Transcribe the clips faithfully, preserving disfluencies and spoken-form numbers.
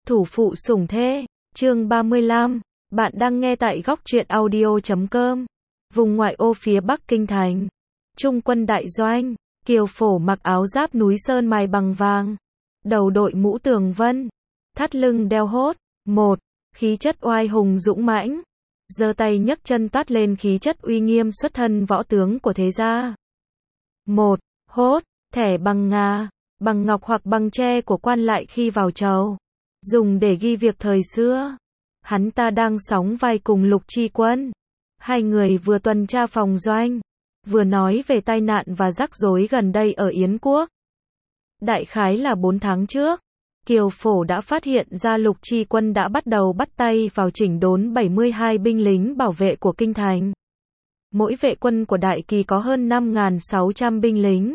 Thủ phụ sủng thê, chương ba mươi lăm, bạn đang nghe tại góc truyện audio chấm com. Vùng ngoại ô phía Bắc Kinh Thành, Trung quân đại doanh, Kiều Phổ mặc áo giáp núi sơn mài bằng vàng, đầu đội mũ tường vân, thắt lưng đeo hốt, một, khí chất oai hùng dũng mãnh, giơ tay nhấc chân toát lên khí chất uy nghiêm xuất thân võ tướng của thế gia. Một, hốt, thẻ bằng ngà, bằng ngọc hoặc bằng tre của quan lại khi vào chầu, dùng để ghi việc thời xưa. Hắn ta đang sóng vai cùng Lục Chi Quân. Hai người vừa tuần tra phòng doanh, vừa nói về tai nạn và rắc rối gần đây ở Yến Quốc. Đại khái là bốn tháng trước, Kiều Phổ đã phát hiện ra Lục Chi Quân đã bắt đầu bắt tay vào chỉnh đốn bảy mươi hai binh lính bảo vệ của Kinh Thành. Mỗi vệ quân của Đại Kỳ có hơn năm nghìn sáu trăm binh lính.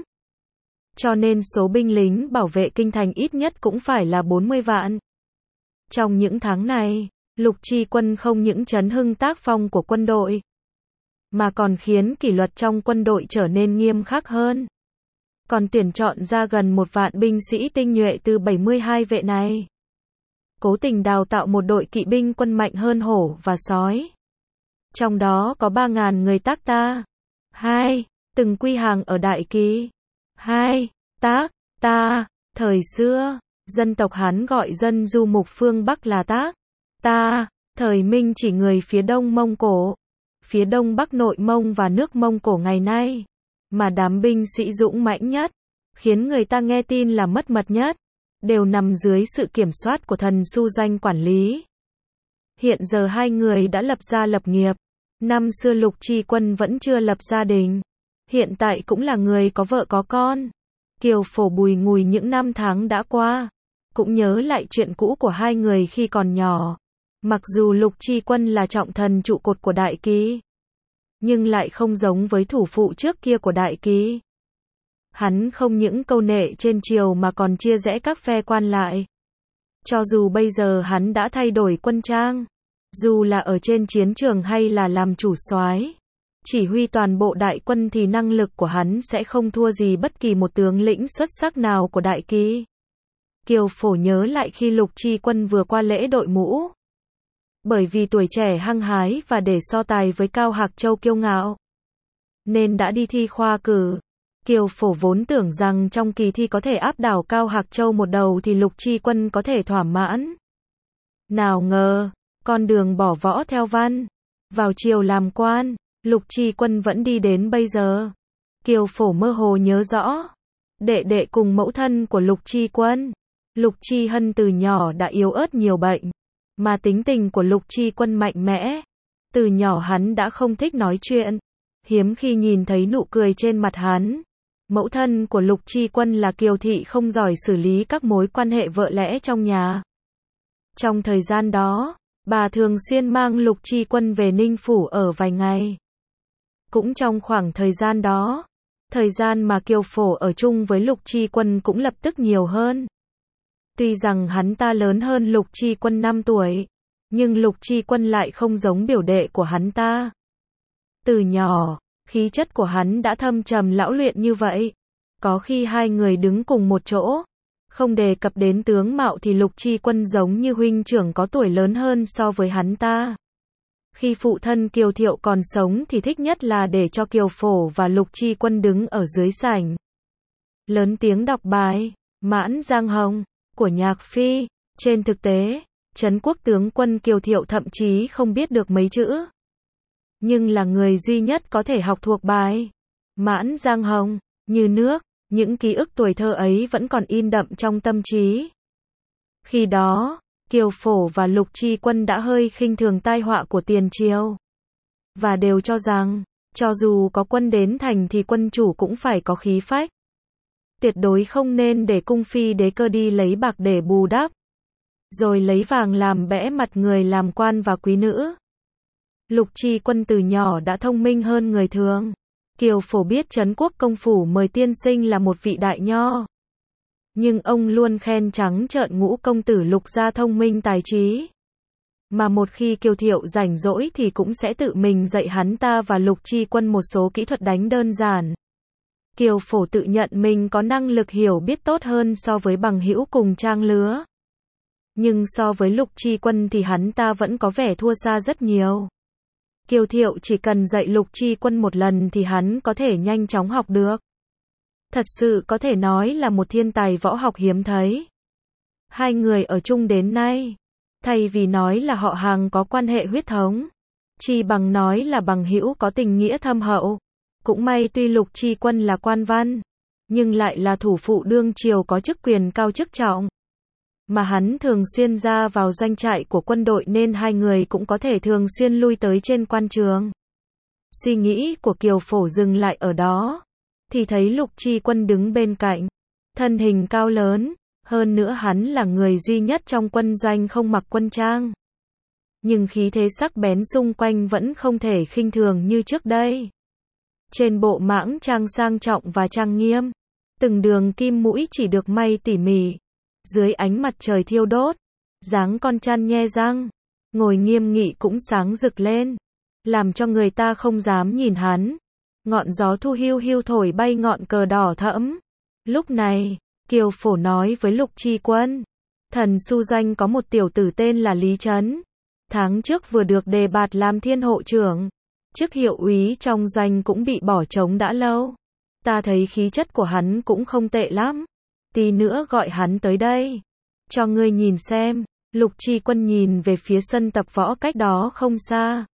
Cho nên số binh lính bảo vệ Kinh Thành ít nhất cũng phải là bốn mươi vạn. Trong những tháng này, Lục Chi Quân không những trấn hưng tác phong của quân đội, mà còn khiến kỷ luật trong quân đội trở nên nghiêm khắc hơn. Còn tuyển chọn ra gần một vạn binh sĩ tinh nhuệ từ bảy mươi hai vệ này. Cố tình đào tạo một đội kỵ binh quân mạnh hơn hổ và sói. Trong đó có ba nghìn người tác ta. Hai, từng quy hàng ở Đại Kỳ. Hai, tác, ta, thời xưa, dân tộc Hán gọi dân du mục phương Bắc là tác, ta, thời Minh chỉ người phía đông Mông Cổ, phía đông Bắc nội Mông và nước Mông Cổ ngày nay, mà đám binh sĩ dũng mãnh nhất, khiến người ta nghe tin là mất mật nhất, đều nằm dưới sự kiểm soát của thần su doanh quản lý. Hiện giờ hai người đã lập gia lập nghiệp, năm xưa Lục Chi Quân vẫn chưa lập gia đình, hiện tại cũng là người có vợ có con. Kiều Phổ bùi ngùi những năm tháng đã qua, cũng nhớ lại chuyện cũ của hai người khi còn nhỏ. Mặc dù Lục Chi Quân là trọng thần trụ cột của Đại Kỳ, nhưng lại không giống với thủ phụ trước kia của Đại Kỳ. Hắn không những câu nệ trên triều mà còn chia rẽ các phe quan lại. Cho dù bây giờ hắn đã thay đổi quân trang, dù là ở trên chiến trường hay là làm chủ soái, chỉ huy toàn bộ đại quân thì năng lực của hắn sẽ không thua gì bất kỳ một tướng lĩnh xuất sắc nào của Đại Kỳ. Kiều Phổ nhớ lại khi Lục Chi Quân vừa qua lễ đội mũ. Bởi vì tuổi trẻ hăng hái và để so tài với Cao Hạc Châu kiêu ngạo, nên đã đi thi khoa cử. Kiều Phổ vốn tưởng rằng trong kỳ thi có thể áp đảo Cao Hạc Châu một đầu thì Lục Chi Quân có thể thỏa mãn. Nào ngờ, con đường bỏ võ theo văn, vào triều làm quan, Lục Chi Quân vẫn đi đến bây giờ. Kiều Phổ mơ hồ nhớ rõ, đệ đệ cùng mẫu thân của Lục Chi Quân, Lục Chi Hân từ nhỏ đã yếu ớt nhiều bệnh, mà tính tình của Lục Chi Quân mạnh mẽ. Từ nhỏ hắn đã không thích nói chuyện, hiếm khi nhìn thấy nụ cười trên mặt hắn. Mẫu thân của Lục Chi Quân là Kiều Thị không giỏi xử lý các mối quan hệ vợ lẽ trong nhà. Trong thời gian đó, bà thường xuyên mang Lục Chi Quân về Ninh Phủ ở vài ngày. Cũng trong khoảng thời gian đó, thời gian mà Kiều Phổ ở chung với Lục Chi Quân cũng lập tức nhiều hơn. Tuy rằng hắn ta lớn hơn Lục Chi Quân năm tuổi, nhưng Lục Chi Quân lại không giống biểu đệ của hắn ta. Từ nhỏ, khí chất của hắn đã thâm trầm lão luyện như vậy. Có khi hai người đứng cùng một chỗ, không đề cập đến tướng mạo thì Lục Chi Quân giống như huynh trưởng có tuổi lớn hơn so với hắn ta. Khi phụ thân Kiều Thiệu còn sống thì thích nhất là để cho Kiều Phổ và Lục Chi Quân đứng ở dưới sảnh, lớn tiếng đọc bài Mãn Giang Hồng của Nhạc Phi. Trên thực tế, Trấn Quốc tướng quân Kiều Thiệu thậm chí không biết được mấy chữ, nhưng là người duy nhất có thể học thuộc bài Mãn Giang Hồng như nước. Những ký ức tuổi thơ ấy vẫn còn in đậm trong tâm trí. Khi đó, Kiều Phổ và Lục Chi Quân đã hơi khinh thường tai họa của tiền triều, và đều cho rằng, cho dù có quân đến thành thì quân chủ cũng phải có khí phách. Tuyệt đối không nên để cung phi đế cơ đi lấy bạc để bù đắp, rồi lấy vàng làm bẽ mặt người làm quan và quý nữ. Lục Chi Quân từ nhỏ đã thông minh hơn người thường. Kiều Phổ biết Trấn Quốc công phủ mời tiên sinh là một vị đại nho, nhưng ông luôn khen trắng trợn ngũ công tử Lục gia thông minh tài trí. Mà một khi Kiều Thiệu rảnh rỗi thì cũng sẽ tự mình dạy hắn ta và Lục Chi Quân một số kỹ thuật đánh đơn giản. Kiều Phổ tự nhận mình có năng lực hiểu biết tốt hơn so với bằng hữu cùng trang lứa. Nhưng so với Lục Chi Quân thì hắn ta vẫn có vẻ thua xa rất nhiều. Kiều Thiệu chỉ cần dạy Lục Chi Quân một lần thì hắn có thể nhanh chóng học được. Thật sự có thể nói là một thiên tài võ học hiếm thấy. Hai người ở chung đến nay, thay vì nói là họ hàng có quan hệ huyết thống, chi bằng nói là bằng hữu có tình nghĩa thâm hậu. Cũng may tuy Lục Chi Quân là quan văn, nhưng lại là thủ phụ đương triều có chức quyền cao chức trọng. Mà hắn thường xuyên ra vào doanh trại của quân đội nên hai người cũng có thể thường xuyên lui tới trên quan trường. Suy nghĩ của Kiều Phổ dừng lại ở đó, thì thấy Lục Chi Quân đứng bên cạnh, thân hình cao lớn, hơn nữa hắn là người duy nhất trong quân doanh không mặc quân trang. Nhưng khí thế sắc bén xung quanh vẫn không thể khinh thường như trước đây. Trên bộ mãng trang sang trọng và trang nghiêm, từng đường kim mũi chỉ được may tỉ mỉ, dưới ánh mặt trời thiêu đốt, dáng con chăn nhe răng, ngồi nghiêm nghị cũng sáng rực lên, làm cho người ta không dám nhìn hắn. Ngọn gió thu hiu hiu thổi bay ngọn cờ đỏ thẫm. Lúc này, Kiều Phổ nói với Lục Chi Quân, thần su doanh có một tiểu tử tên là Lý Chấn, tháng trước vừa được đề bạt làm thiên hộ trưởng, chức hiệu úy trong doanh cũng bị bỏ trống đã lâu. Ta thấy khí chất của hắn cũng không tệ lắm, tí nữa gọi hắn tới đây, cho ngươi nhìn xem. Lục Chi Quân nhìn về phía sân tập võ cách đó không xa,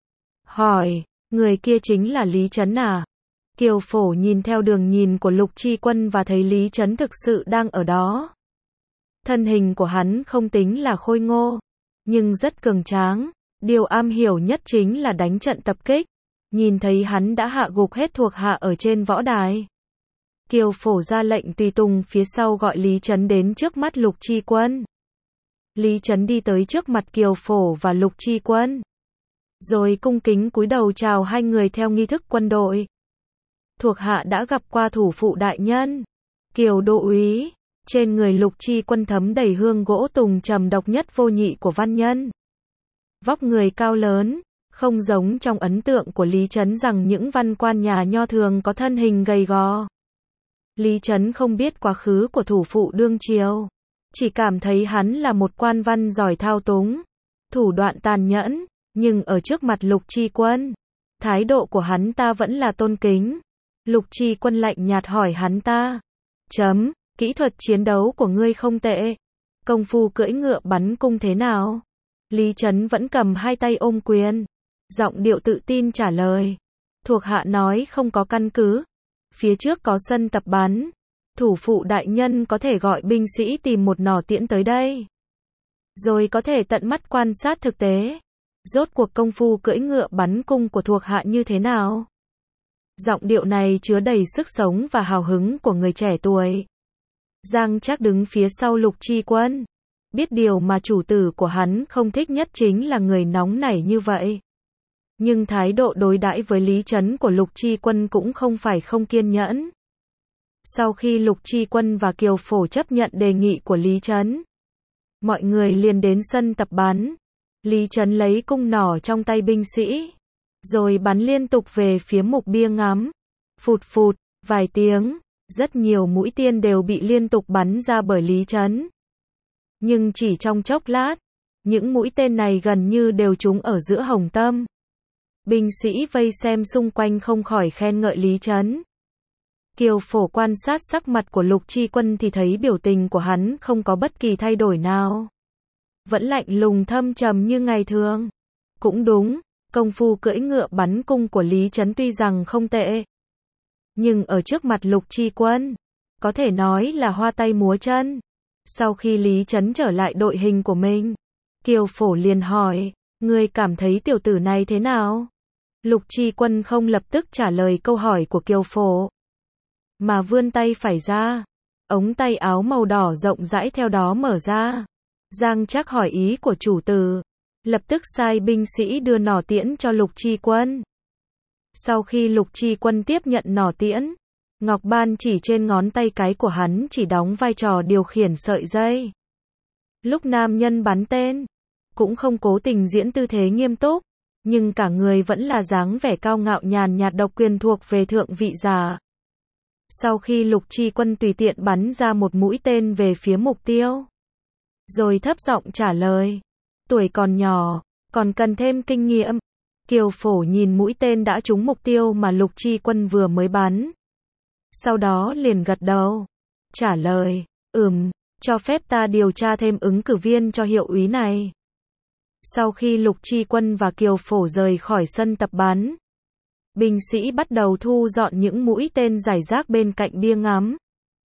hỏi, người kia chính là Lý Chấn à? Kiều Phổ nhìn theo đường nhìn của Lục Chi Quân và thấy Lý Chấn thực sự đang ở đó. Thân hình của hắn không tính là khôi ngô, nhưng rất cường tráng, điều am hiểu nhất chính là đánh trận tập kích. Nhìn thấy hắn đã hạ gục hết thuộc hạ ở trên võ đài, Kiều Phổ ra lệnh tùy tùng phía sau gọi Lý Chấn đến trước mắt Lục Chi Quân. Lý Chấn đi tới trước mặt Kiều Phổ và Lục Chi Quân, rồi cung kính cúi đầu chào hai người theo nghi thức quân đội. Thuộc hạ đã gặp qua thủ phụ đại nhân. Kiều đô úy. Trên người Lục Chi Quân thấm đầy hương gỗ tùng trầm độc nhất vô nhị của văn nhân. Vóc người cao lớn, không giống trong ấn tượng của Lý Chấn rằng những văn quan nhà nho thường có thân hình gầy gò. Lý Chấn không biết quá khứ của thủ phụ đương triều, chỉ cảm thấy hắn là một quan văn giỏi thao túng, thủ đoạn tàn nhẫn, nhưng ở trước mặt Lục Chi Quân, thái độ của hắn ta vẫn là tôn kính. Lục Chi Quân lạnh nhạt hỏi hắn ta, chấm, kỹ thuật chiến đấu của ngươi không tệ, công phu cưỡi ngựa bắn cung thế nào? Lý Chấn vẫn cầm hai tay ôm quyền, giọng điệu tự tin trả lời, thuộc hạ nói không có căn cứ, phía trước có sân tập bắn, thủ phụ đại nhân có thể gọi binh sĩ tìm một nỏ tiễn tới đây, rồi có thể tận mắt quan sát thực tế, rốt cuộc công phu cưỡi ngựa bắn cung của thuộc hạ như thế nào? Giọng điệu này chứa đầy sức sống và hào hứng của người trẻ tuổi. Giang Trác đứng phía sau Lục Chi Quân, biết điều mà chủ tử của hắn không thích nhất chính là người nóng nảy như vậy. Nhưng thái độ đối đãi với Lý Chấn của Lục Chi Quân cũng không phải không kiên nhẫn. Sau khi Lục Chi Quân và Kiều Phổ chấp nhận đề nghị của Lý Chấn, mọi người liền đến sân tập bắn. Lý Chấn lấy cung nỏ trong tay binh sĩ, rồi bắn liên tục về phía mục bia ngắm. Phụt phụt, vài tiếng, rất nhiều mũi tên đều bị liên tục bắn ra bởi Lý Chấn. Nhưng chỉ trong chốc lát, những mũi tên này gần như đều trúng ở giữa hồng tâm. Binh sĩ vây xem xung quanh không khỏi khen ngợi Lý Chấn. Kiều Phổ quan sát sắc mặt của Lục Chi Quân thì thấy biểu tình của hắn không có bất kỳ thay đổi nào, vẫn lạnh lùng thâm trầm như ngày thường. Cũng đúng, công phu cưỡi ngựa bắn cung của Lý Chấn tuy rằng không tệ, nhưng ở trước mặt Lục Chi Quân, có thể nói là hoa tay múa chân. Sau khi Lý Chấn trở lại đội hình của mình, Kiều Phổ liền hỏi, ngươi cảm thấy tiểu tử này thế nào? Lục Chi Quân không lập tức trả lời câu hỏi của Kiều Phổ, mà vươn tay phải ra, ống tay áo màu đỏ rộng rãi theo đó mở ra. Giang Trác hỏi ý của chủ tử, lập tức sai binh sĩ đưa nỏ tiễn cho Lục Chi Quân. Sau khi Lục Chi Quân tiếp nhận nỏ tiễn, ngọc ban chỉ trên ngón tay cái của hắn chỉ đóng vai trò điều khiển sợi dây. Lúc nam nhân bắn tên, cũng không cố tình diễn tư thế nghiêm túc, nhưng cả người vẫn là dáng vẻ cao ngạo nhàn nhạt độc quyền thuộc về thượng vị giả. Sau khi Lục Chi Quân tùy tiện bắn ra một mũi tên về phía mục tiêu, rồi thấp giọng trả lời. Tuổi còn nhỏ, còn cần thêm kinh nghiệm. Kiều Phổ nhìn mũi tên đã trúng mục tiêu mà Lục Chi Quân vừa mới bắn. Sau đó liền gật đầu. Trả lời, ừm, cho phép ta điều tra thêm ứng cử viên cho hiệu úy này. Sau khi Lục Chi Quân và Kiều Phổ rời khỏi sân tập bắn, binh sĩ bắt đầu thu dọn những mũi tên rải rác bên cạnh bia ngắm.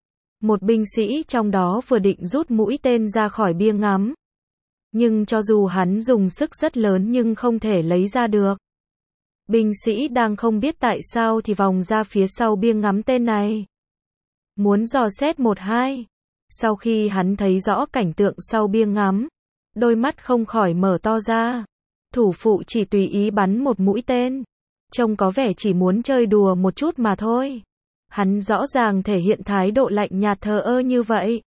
Một binh sĩ trong đó vừa định rút mũi tên ra khỏi bia ngắm. Nhưng cho dù hắn dùng sức rất lớn nhưng không thể lấy ra được. Binh sĩ đang không biết tại sao thì vòng ra phía sau bia ngắm tên này. Muốn dò xét một hai. Sau khi hắn thấy rõ cảnh tượng sau bia ngắm, đôi mắt không khỏi mở to ra. Thủ phụ chỉ tùy ý bắn một mũi tên. Trông có vẻ chỉ muốn chơi đùa một chút mà thôi. Hắn rõ ràng thể hiện thái độ lạnh nhạt thờ ơ như vậy.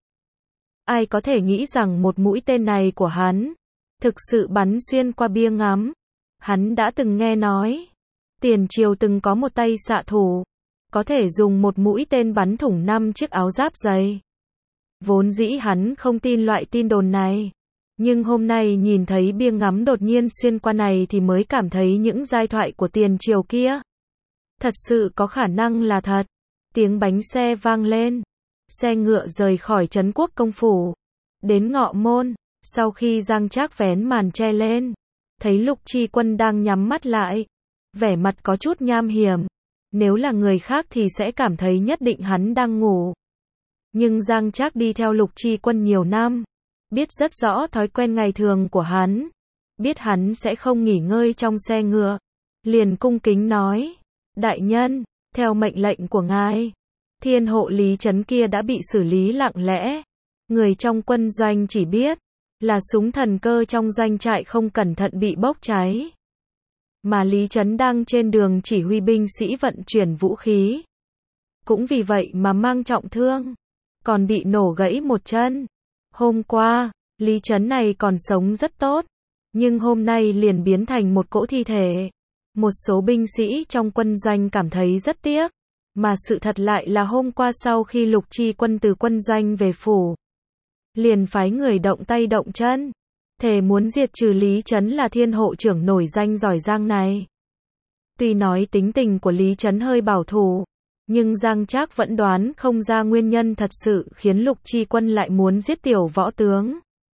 Ai có thể nghĩ rằng một mũi tên này của hắn thực sự bắn xuyên qua bia ngắm. Hắn đã từng nghe nói, tiền triều từng có một tay xạ thủ, có thể dùng một mũi tên bắn thủng năm chiếc áo giáp dày. Vốn dĩ hắn không tin loại tin đồn này. Nhưng hôm nay nhìn thấy bia ngắm đột nhiên xuyên qua này thì mới cảm thấy những giai thoại của tiền triều kia thật sự có khả năng là thật. Tiếng bánh xe vang lên. Xe ngựa rời khỏi trấn quốc công phủ. Đến ngọ môn, sau khi Giang Trác vén màn che lên, thấy Lục Chi Quân đang nhắm mắt lại. Vẻ mặt có chút nham hiểm. Nếu là người khác thì sẽ cảm thấy nhất định hắn đang ngủ. Nhưng Giang Trác đi theo Lục Chi Quân nhiều năm. Biết rất rõ thói quen ngày thường của hắn. Biết hắn sẽ không nghỉ ngơi trong xe ngựa. Liền cung kính nói. Đại nhân, theo mệnh lệnh của ngài, thiên hộ Lý Trấn kia đã bị xử lý lặng lẽ. Người trong quân doanh chỉ biết là súng thần cơ trong doanh trại không cẩn thận bị bốc cháy. Mà Lý Trấn đang trên đường chỉ huy binh sĩ vận chuyển vũ khí. Cũng vì vậy mà mang trọng thương. Còn bị nổ gãy một chân. Hôm qua, Lý Trấn này còn sống rất tốt. Nhưng hôm nay liền biến thành một cỗ thi thể. Một số binh sĩ trong quân doanh cảm thấy rất tiếc. Mà sự thật lại là hôm qua sau khi Lục Chi Quân từ quân doanh về phủ, liền phái người động tay động chân, thề muốn diệt trừ Lý Trấn là thiên hộ trưởng nổi danh giỏi giang này. Tuy nói tính tình của Lý Trấn hơi bảo thủ, nhưng Giang Trác vẫn đoán không ra nguyên nhân thật sự khiến Lục Chi Quân lại muốn giết tiểu võ tướng.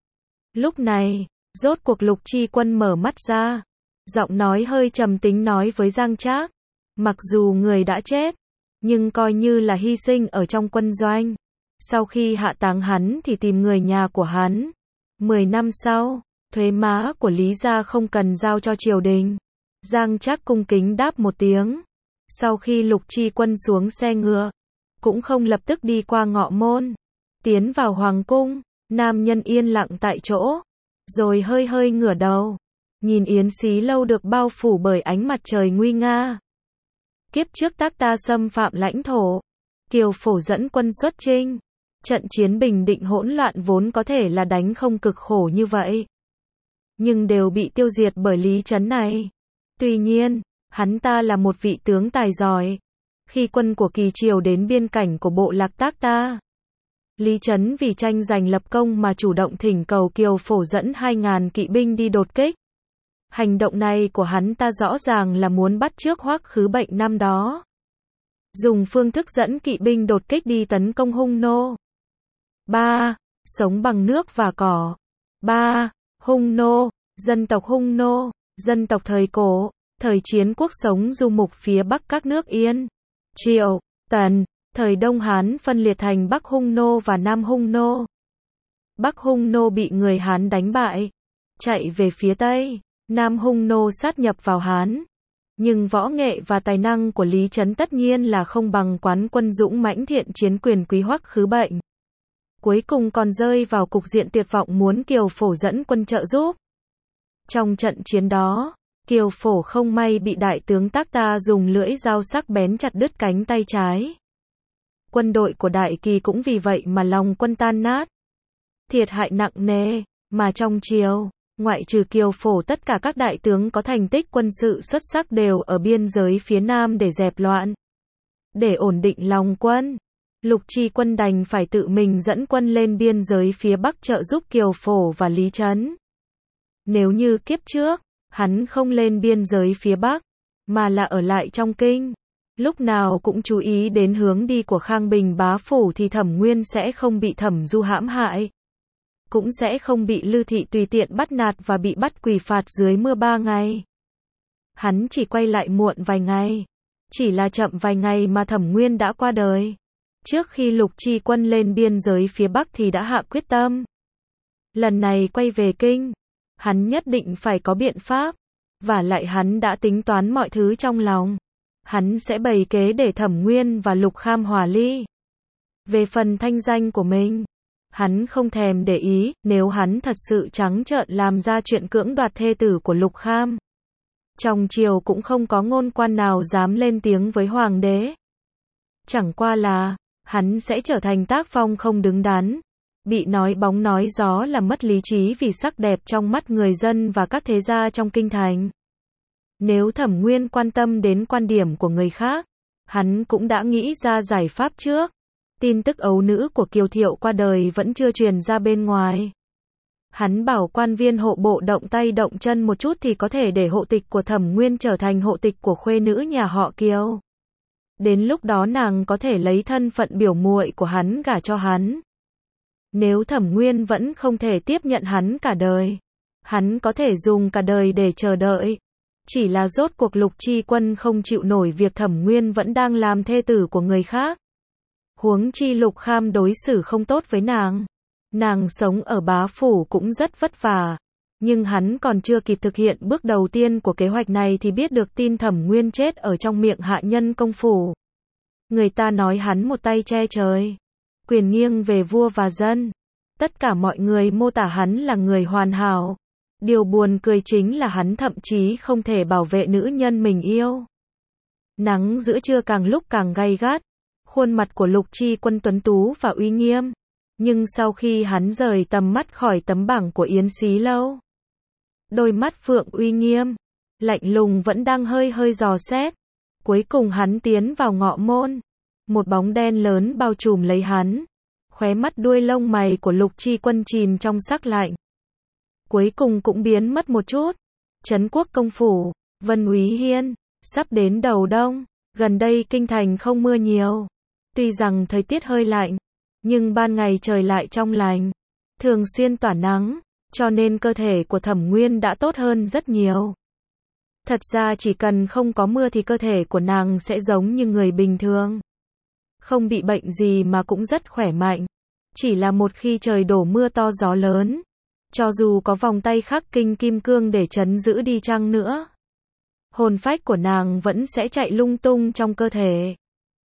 Lúc này, rốt cuộc Lục Chi Quân mở mắt ra, giọng nói hơi trầm tính nói với Giang Trác, mặc dù người đã chết, nhưng coi như là hy sinh ở trong quân doanh. Sau khi hạ táng hắn thì tìm người nhà của hắn. Mười năm sau, thuế má của Lý gia không cần giao cho triều đình. Giang Trác cung kính đáp một tiếng. Sau khi Lục Chi Quân xuống xe ngựa, cũng không lập tức đi qua ngọ môn, tiến vào hoàng cung. Nam nhân yên lặng tại chỗ, rồi hơi hơi ngửa đầu, nhìn Yến Xí Lâu được bao phủ bởi ánh mặt trời nguy nga. Kiếp trước Tác Ta xâm phạm lãnh thổ, Kiều Phổ dẫn quân xuất chinh. Trận chiến bình định hỗn loạn vốn có thể là đánh không cực khổ như vậy, nhưng đều bị tiêu diệt bởi Lý Trấn này. Tuy nhiên, hắn ta là một vị tướng tài giỏi. Khi quân của Kỳ Triều đến biên cảnh của bộ lạc Tác Ta, Lý Trấn vì tranh giành lập công mà chủ động thỉnh cầu Kiều Phổ dẫn hai ngàn kỵ binh đi đột kích. Hành động này của hắn ta rõ ràng là muốn bắt chước Hoắc Khứ Bệnh năm đó, dùng phương thức dẫn kỵ binh đột kích đi tấn công Hung Nô. ba. Sống bằng nước và cỏ. ba. Hung Nô, dân tộc Hung Nô, dân tộc thời cổ, thời chiến quốc sống du mục phía bắc các nước Yên, Triệu, Tần. Thời Đông Hán phân liệt thành Bắc Hung Nô và Nam Hung Nô. Bắc Hung Nô bị người Hán đánh bại, chạy về phía Tây. Nam Hung Nô sát nhập vào Hán. Nhưng võ nghệ và tài năng của Lý Trấn tất nhiên là không bằng quán quân dũng mãnh thiện chiến quyền quý Hoắc Khứ Bệnh. Cuối cùng còn rơi vào cục diện tuyệt vọng muốn Kiều Phổ dẫn quân trợ giúp. Trong trận chiến đó, Kiều Phổ không may bị đại tướng Tác Ta dùng lưỡi dao sắc bén chặt đứt cánh tay trái. Quân đội của Đại Kỳ cũng vì vậy mà lòng quân tan nát, thiệt hại nặng nề. Mà trong triều, ngoại trừ Kiều Phổ, tất cả các đại tướng có thành tích quân sự xuất sắc đều ở biên giới phía Nam để dẹp loạn, để ổn định lòng quân. Lục Chi Quân đành phải tự mình dẫn quân lên biên giới phía Bắc trợ giúp Kiều Phổ và Lý Trấn. Nếu như kiếp trước, hắn không lên biên giới phía Bắc, mà là ở lại trong kinh, lúc nào cũng chú ý đến hướng đi của Khang Bình bá phủ thì Thẩm Nguyên sẽ không bị Thẩm Du hãm hại, cũng sẽ không bị Lư Thị tùy tiện bắt nạt và bị bắt quỳ phạt dưới mưa ba ngày. Hắn chỉ quay lại muộn vài ngày, chỉ là chậm vài ngày mà Thẩm Nguyên đã qua đời. Trước khi Lục Chi Quân lên biên giới phía Bắc thì đã hạ quyết tâm. Lần này quay về kinh, hắn nhất định phải có biện pháp, và lại hắn đã tính toán mọi thứ trong lòng. Hắn sẽ bày kế để Thẩm Nguyên và Lục Kham hòa ly. Về phần thanh danh của mình, hắn không thèm để ý, nếu hắn thật sự trắng trợn làm ra chuyện cưỡng đoạt thê tử của Lục Kham, trong triều cũng không có ngôn quan nào dám lên tiếng với hoàng đế. Chẳng qua là, hắn sẽ trở thành tác phong không đứng đắn, bị nói bóng nói gió là mất lý trí vì sắc đẹp trong mắt người dân và các thế gia trong kinh thành. Nếu Thẩm Nguyên quan tâm đến quan điểm của người khác, hắn cũng đã nghĩ ra giải pháp trước. Tin tức ấu nữ của Kiều Thiệu qua đời vẫn chưa truyền ra bên ngoài. Hắn bảo quan viên hộ bộ động tay động chân một chút thì có thể để hộ tịch của Thẩm Nguyên trở thành hộ tịch của khuê nữ nhà họ Kiều. Đến lúc đó nàng có thể lấy thân phận biểu muội của hắn gả cho hắn. Nếu Thẩm Nguyên vẫn không thể tiếp nhận hắn cả đời, hắn có thể dùng cả đời để chờ đợi. Chỉ là rốt cuộc Lục Chi Quân không chịu nổi việc Thẩm Nguyên vẫn đang làm thê tử của người khác. Huống chi Lục Kham đối xử không tốt với nàng. Nàng sống ở bá phủ cũng rất vất vả. Nhưng hắn còn chưa kịp thực hiện bước đầu tiên của kế hoạch này thì biết được tin Thẩm Nguyên chết ở trong miệng hạ nhân công phủ. Người ta nói hắn một tay che trời, quyền nghiêng về vua và dân. Tất cả mọi người mô tả hắn là người hoàn hảo. Điều buồn cười chính là hắn thậm chí không thể bảo vệ nữ nhân mình yêu. Nắng giữa trưa càng lúc càng gay gắt. Khuôn mặt của Lục Chi Quân tuấn tú và uy nghiêm. Nhưng sau khi hắn rời tầm mắt khỏi tấm bảng của Yến Xí Lâu, đôi mắt phượng uy nghiêm, lạnh lùng vẫn đang hơi hơi dò xét. Cuối cùng hắn tiến vào ngọ môn. Một bóng đen lớn bao trùm lấy hắn. Khóe mắt đuôi lông mày của Lục Chi Quân chìm trong sắc lạnh. Cuối cùng cũng biến mất một chút. Trấn Quốc công phủ, Vân Úy Hiên, sắp đến đầu đông. Gần đây kinh thành không mưa nhiều. Tuy rằng thời tiết hơi lạnh, nhưng ban ngày trời lại trong lành, thường xuyên tỏa nắng, cho nên cơ thể của Thẩm Nguyên đã tốt hơn rất nhiều. Thật ra chỉ cần không có mưa thì cơ thể của nàng sẽ giống như người bình thường. Không bị bệnh gì mà cũng rất khỏe mạnh. Chỉ là một khi trời đổ mưa to gió lớn, cho dù có vòng tay khắc kinh kim cương để trấn giữ đi chăng nữa, hồn phách của nàng vẫn sẽ chạy lung tung trong cơ thể.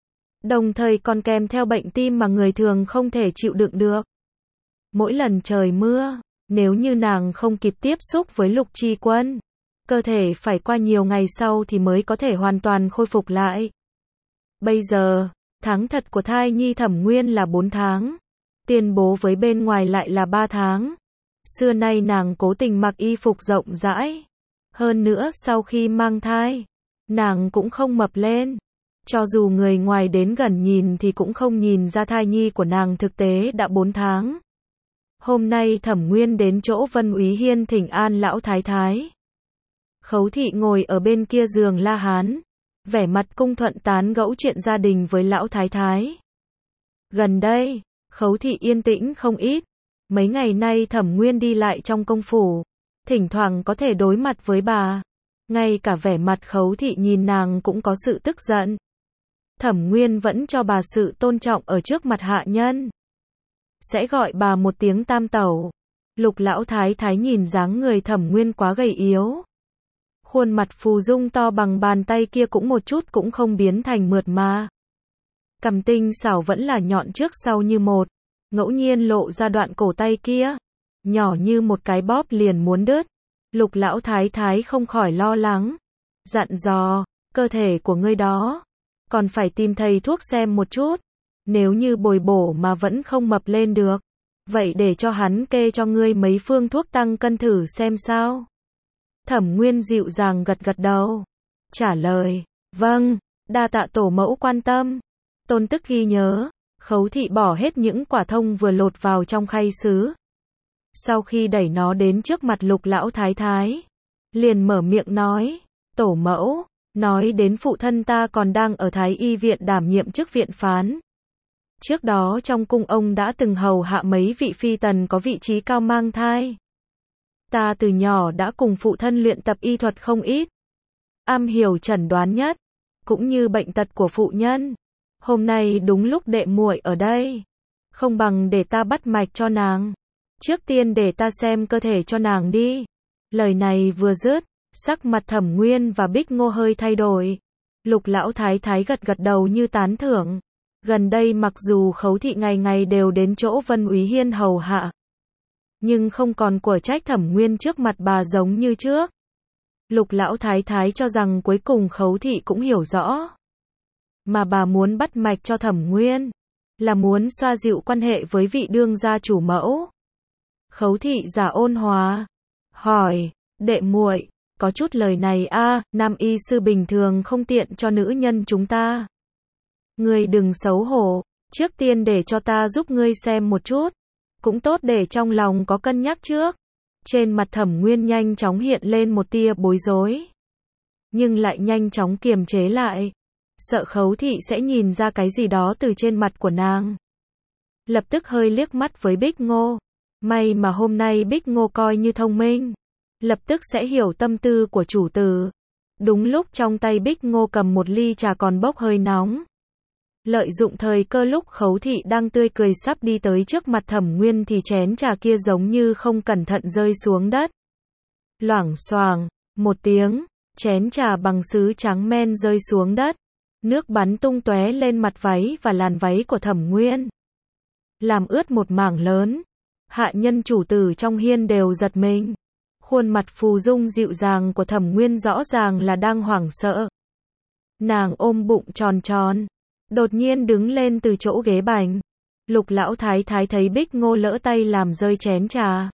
Đồng thời còn kèm theo bệnh tim mà người thường không thể chịu đựng được. Mỗi lần trời mưa, nếu như nàng không kịp tiếp xúc với Lục Chi Quân, cơ thể phải qua nhiều ngày sau thì mới có thể hoàn toàn khôi phục lại. Bây giờ, tháng thật của thai nhi Thẩm Nguyên là bốn tháng. Tuyên bố với bên ngoài lại là ba tháng. Xưa nay nàng cố tình mặc y phục rộng rãi. Hơn nữa sau khi mang thai, nàng cũng không mập lên. Cho dù người ngoài đến gần nhìn thì cũng không nhìn ra thai nhi của nàng thực tế đã bốn tháng. Hôm nay Thẩm Nguyên đến chỗ Vân Úy Hiên thỉnh an lão thái thái. Khấu thị ngồi ở bên kia giường La Hán, vẻ mặt cung thuận tán gẫu chuyện gia đình với lão thái thái. Gần đây, Khấu thị yên tĩnh không ít. Mấy ngày nay Thẩm Nguyên đi lại trong công phủ, thỉnh thoảng có thể đối mặt với bà. Ngay cả vẻ mặt Khấu thị nhìn nàng cũng có sự tức giận. Thẩm Nguyên vẫn cho bà sự tôn trọng ở trước mặt hạ nhân. Sẽ gọi bà một tiếng tam tẩu. Lục lão thái thái nhìn dáng người Thẩm Nguyên quá gầy yếu. Khuôn mặt phù dung to bằng bàn tay kia cũng một chút cũng không biến thành mượt mà. Cằm tinh xảo vẫn là nhọn trước sau như một. Ngẫu nhiên lộ ra đoạn cổ tay kia, nhỏ như một cái bóp liền muốn đứt. Lục lão thái thái không khỏi lo lắng. Dặn dò, cơ thể của ngươi đó, còn phải tìm thầy thuốc xem một chút. Nếu như bồi bổ mà vẫn không mập lên được, vậy để cho hắn kê cho ngươi mấy phương thuốc tăng cân thử xem sao. Thẩm Nguyên dịu dàng gật gật đầu, trả lời, vâng, đa tạ tổ mẫu quan tâm. Tôn tức ghi nhớ. Khấu thị bỏ hết những quả thông vừa lột vào trong khay sứ. Sau khi đẩy nó đến trước mặt Lục lão thái thái, liền mở miệng nói, tổ mẫu, nói đến phụ thân ta còn đang ở Thái Y viện đảm nhiệm chức viện phán. Trước đó trong cung ông đã từng hầu hạ mấy vị phi tần có vị trí cao mang thai. Ta từ nhỏ đã cùng phụ thân luyện tập y thuật không ít, am hiểu chẩn đoán nhất, cũng như bệnh tật của phụ nhân. Hôm nay đúng lúc đệ muội ở đây, không bằng để ta bắt mạch cho nàng. Trước tiên để ta xem cơ thể cho nàng đi. Lời này vừa dứt, sắc mặt Thẩm Nguyên và Bích Ngô hơi thay đổi. Lục lão thái thái gật gật đầu như tán thưởng. Gần đây mặc dù Khấu thị ngày ngày đều đến chỗ Vân Úy Hiên hầu hạ, nhưng không còn của trách Thẩm Nguyên trước mặt bà giống như trước. Lục lão thái thái cho rằng cuối cùng Khấu thị cũng hiểu rõ. Mà bà muốn bắt mạch cho Thẩm Nguyên, là muốn xoa dịu quan hệ với vị đương gia chủ mẫu. Khấu thị giả ôn hòa, hỏi, đệ muội, có chút lời này a, nam y sư bình thường không tiện cho nữ nhân chúng ta. Ngươi đừng xấu hổ, trước tiên để cho ta giúp ngươi xem một chút, cũng tốt để trong lòng có cân nhắc trước. Trên mặt Thẩm Nguyên nhanh chóng hiện lên một tia bối rối, nhưng lại nhanh chóng kiềm chế lại, sợ Khấu thị sẽ nhìn ra cái gì đó từ trên mặt của nàng. Lập tức hơi liếc mắt với Bích Ngô, may mà hôm nay Bích Ngô coi như thông minh, lập tức sẽ hiểu tâm tư của chủ tử. Đúng lúc trong tay Bích Ngô cầm một ly trà còn bốc hơi nóng. Lợi dụng thời cơ lúc Khấu thị đang tươi cười sắp đi tới trước mặt Thẩm Nguyên thì chén trà kia giống như không cẩn thận rơi xuống đất. Loảng xoảng, một tiếng, chén trà bằng sứ trắng men rơi xuống đất. Nước bắn tung tóe lên mặt váy và làn váy của Thẩm Nguyên, làm ướt một mảng lớn. Hạ nhân chủ tử trong hiên đều giật mình. Khuôn mặt phù dung dịu dàng của Thẩm Nguyên rõ ràng là đang hoảng sợ. Nàng ôm bụng tròn tròn, đột nhiên đứng lên từ chỗ ghế bành. Lục lão thái thái thấy Bích Ngô lỡ tay làm rơi chén trà,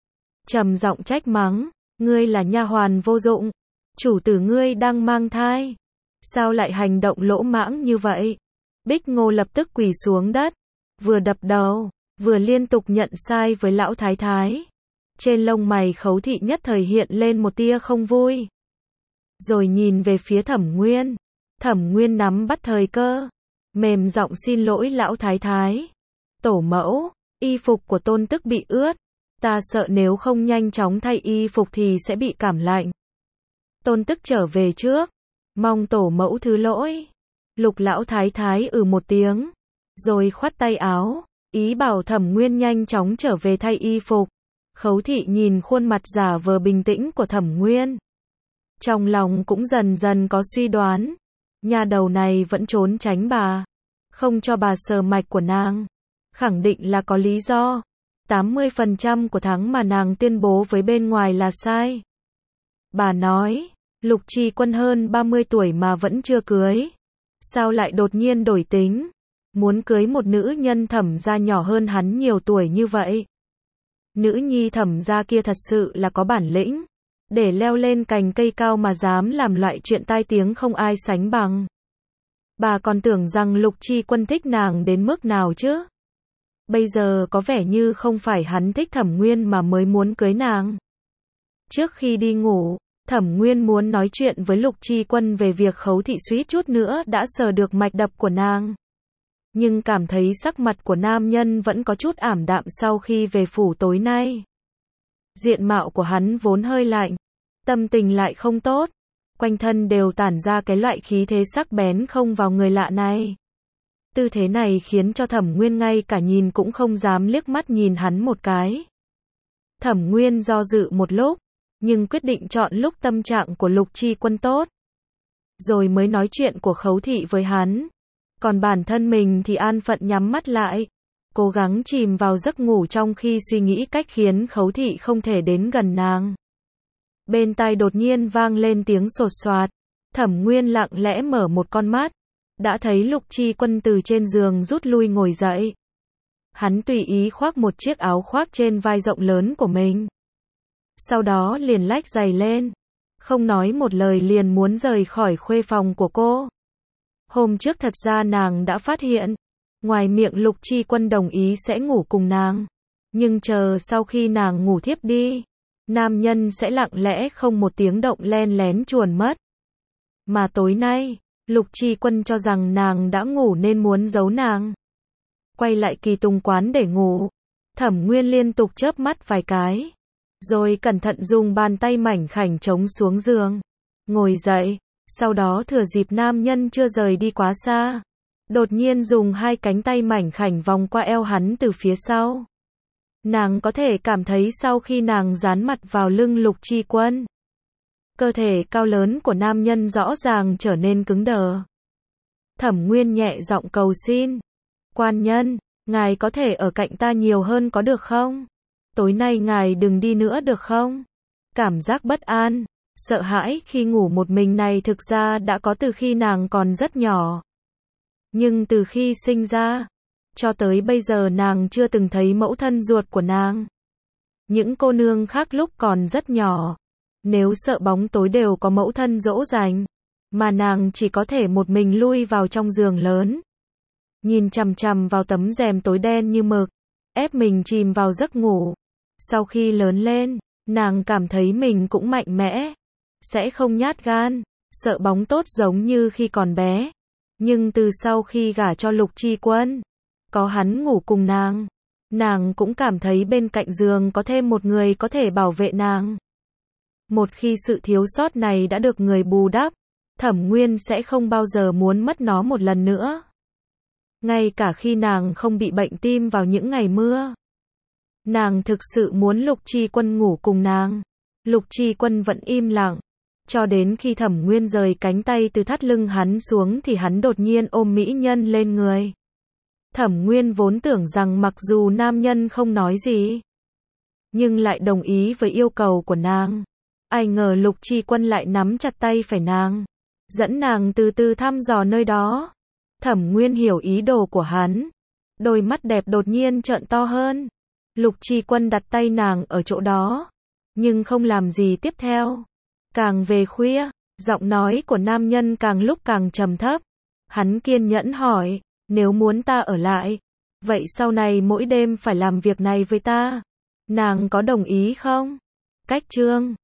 trầm giọng trách mắng, ngươi là nha hoàn vô dụng, chủ tử ngươi đang mang thai, sao lại hành động lỗ mãng như vậy? Bích Ngô lập tức quỳ xuống đất, vừa đập đầu, vừa liên tục nhận sai với lão thái thái. Trên lông mày Khấu thị nhất thời hiện lên một tia không vui, rồi nhìn về phía Thẩm Nguyên. Thẩm Nguyên nắm bắt thời cơ, mềm giọng xin lỗi lão thái thái. Tổ mẫu, y phục của tôn tức bị ướt, ta sợ nếu không nhanh chóng thay y phục thì sẽ bị cảm lạnh. Tôn tức trở về trước, mong tổ mẫu thứ lỗi. Lục lão thái thái ừ một tiếng, rồi khoát tay áo, ý bảo Thẩm Nguyên nhanh chóng trở về thay y phục. Khấu thị nhìn khuôn mặt giả vờ bình tĩnh của Thẩm Nguyên, trong lòng cũng dần dần có suy đoán. Nhà đầu này vẫn trốn tránh bà, không cho bà sờ mạch của nàng, khẳng định là có lý do. tám mươi phần trăm của tháng mà nàng tuyên bố với bên ngoài là sai. Bà nói, Lục Tri Quân hơn ba mươi tuổi mà vẫn chưa cưới, sao lại đột nhiên đổi tính, muốn cưới một nữ nhân Thẩm gia nhỏ hơn hắn nhiều tuổi như vậy. Nữ nhi Thẩm gia kia thật sự là có bản lĩnh, để leo lên cành cây cao mà dám làm loại chuyện tai tiếng không ai sánh bằng. Bà còn tưởng rằng Lục Tri Quân thích nàng đến mức nào chứ? Bây giờ có vẻ như không phải hắn thích Thẩm Nguyên mà mới muốn cưới nàng. Trước khi đi ngủ, Thẩm Nguyên muốn nói chuyện với Lục Tri Quân về việc Khấu thị suýt chút nữa đã sờ được mạch đập của nàng. Nhưng cảm thấy sắc mặt của nam nhân vẫn có chút ảm đạm sau khi về phủ tối nay. Diện mạo của hắn vốn hơi lạnh, tâm tình lại không tốt, quanh thân đều tản ra cái loại khí thế sắc bén không vào người lạ này. Tư thế này khiến cho Thẩm Nguyên ngay cả nhìn cũng không dám liếc mắt nhìn hắn một cái. Thẩm Nguyên do dự một lúc, nhưng quyết định chọn lúc tâm trạng của Lục Tri Quân tốt, rồi mới nói chuyện của Khấu thị với hắn. Còn bản thân mình thì an phận nhắm mắt lại, cố gắng chìm vào giấc ngủ trong khi suy nghĩ cách khiến Khấu thị không thể đến gần nàng. Bên tai đột nhiên vang lên tiếng sột soạt. Thẩm Nguyên lặng lẽ mở một con mắt, đã thấy Lục Tri Quân từ trên giường rút lui ngồi dậy. Hắn tùy ý khoác một chiếc áo khoác trên vai rộng lớn của mình, sau đó liền lách giày lên, không nói một lời liền muốn rời khỏi khuê phòng của cô. Hôm trước thật ra nàng đã phát hiện, Ngoài miệng Lục Chi Quân đồng ý sẽ ngủ cùng nàng. Nhưng chờ sau khi nàng ngủ thiếp đi, nam nhân sẽ lặng lẽ không một tiếng động len lén chuồn mất. Mà tối nay, Lục Chi Quân cho rằng nàng đã ngủ nên muốn giấu nàng. Quay lại Kỳ Tùng quán để ngủ, Thẩm Nguyên liên tục chớp mắt vài cái, rồi cẩn thận dùng bàn tay mảnh khảnh chống xuống giường, ngồi dậy, sau đó thừa dịp nam nhân chưa rời đi quá xa, đột nhiên dùng hai cánh tay mảnh khảnh vòng qua eo hắn từ phía sau. Nàng có thể cảm thấy sau khi nàng dán mặt vào lưng Lục Chi Quân, cơ thể cao lớn của nam nhân rõ ràng trở nên cứng đờ. Thẩm Nguyên nhẹ giọng cầu xin, quan nhân, ngài có thể ở cạnh ta nhiều hơn có được không? Tối nay ngài đừng đi nữa được không? Cảm giác bất an, sợ hãi khi ngủ một mình này thực ra đã có từ khi nàng còn rất nhỏ. Nhưng từ khi sinh ra, cho tới bây giờ nàng chưa từng thấy mẫu thân ruột của nàng. Những cô nương khác lúc còn rất nhỏ, nếu sợ bóng tối đều có mẫu thân dỗ dành, mà nàng chỉ có thể một mình lui vào trong giường lớn, nhìn chằm chằm vào tấm rèm tối đen như mực, ép mình chìm vào giấc ngủ. Sau khi lớn lên, nàng cảm thấy mình cũng mạnh mẽ, sẽ không nhát gan, sợ bóng tốt giống như khi còn bé. Nhưng từ sau khi gả cho Lục Chi Quân, có hắn ngủ cùng nàng, nàng cũng cảm thấy bên cạnh giường có thêm một người có thể bảo vệ nàng. Một khi sự thiếu sót này đã được người bù đắp, Thẩm Nguyên sẽ không bao giờ muốn mất nó một lần nữa. Ngay cả khi nàng không bị bệnh tim vào những ngày mưa, nàng thực sự muốn Lục Chi Quân ngủ cùng nàng. Lục Chi Quân vẫn im lặng, cho đến khi Thẩm Nguyên rời cánh tay từ thắt lưng hắn xuống thì hắn đột nhiên ôm mỹ nhân lên người. Thẩm Nguyên vốn tưởng rằng mặc dù nam nhân không nói gì, nhưng lại đồng ý với yêu cầu của nàng. Ai ngờ Lục Chi Quân lại nắm chặt tay phải nàng, dẫn nàng từ từ thăm dò nơi đó. Thẩm Nguyên hiểu ý đồ của hắn, đôi mắt đẹp đột nhiên trợn to hơn. Lục Chi Quân đặt tay nàng ở chỗ đó, nhưng không làm gì tiếp theo. Càng về khuya, giọng nói của nam nhân càng lúc càng trầm thấp. Hắn kiên nhẫn hỏi, nếu muốn ta ở lại, vậy sau này mỗi đêm phải làm việc này với ta, nàng có đồng ý không? Cách chương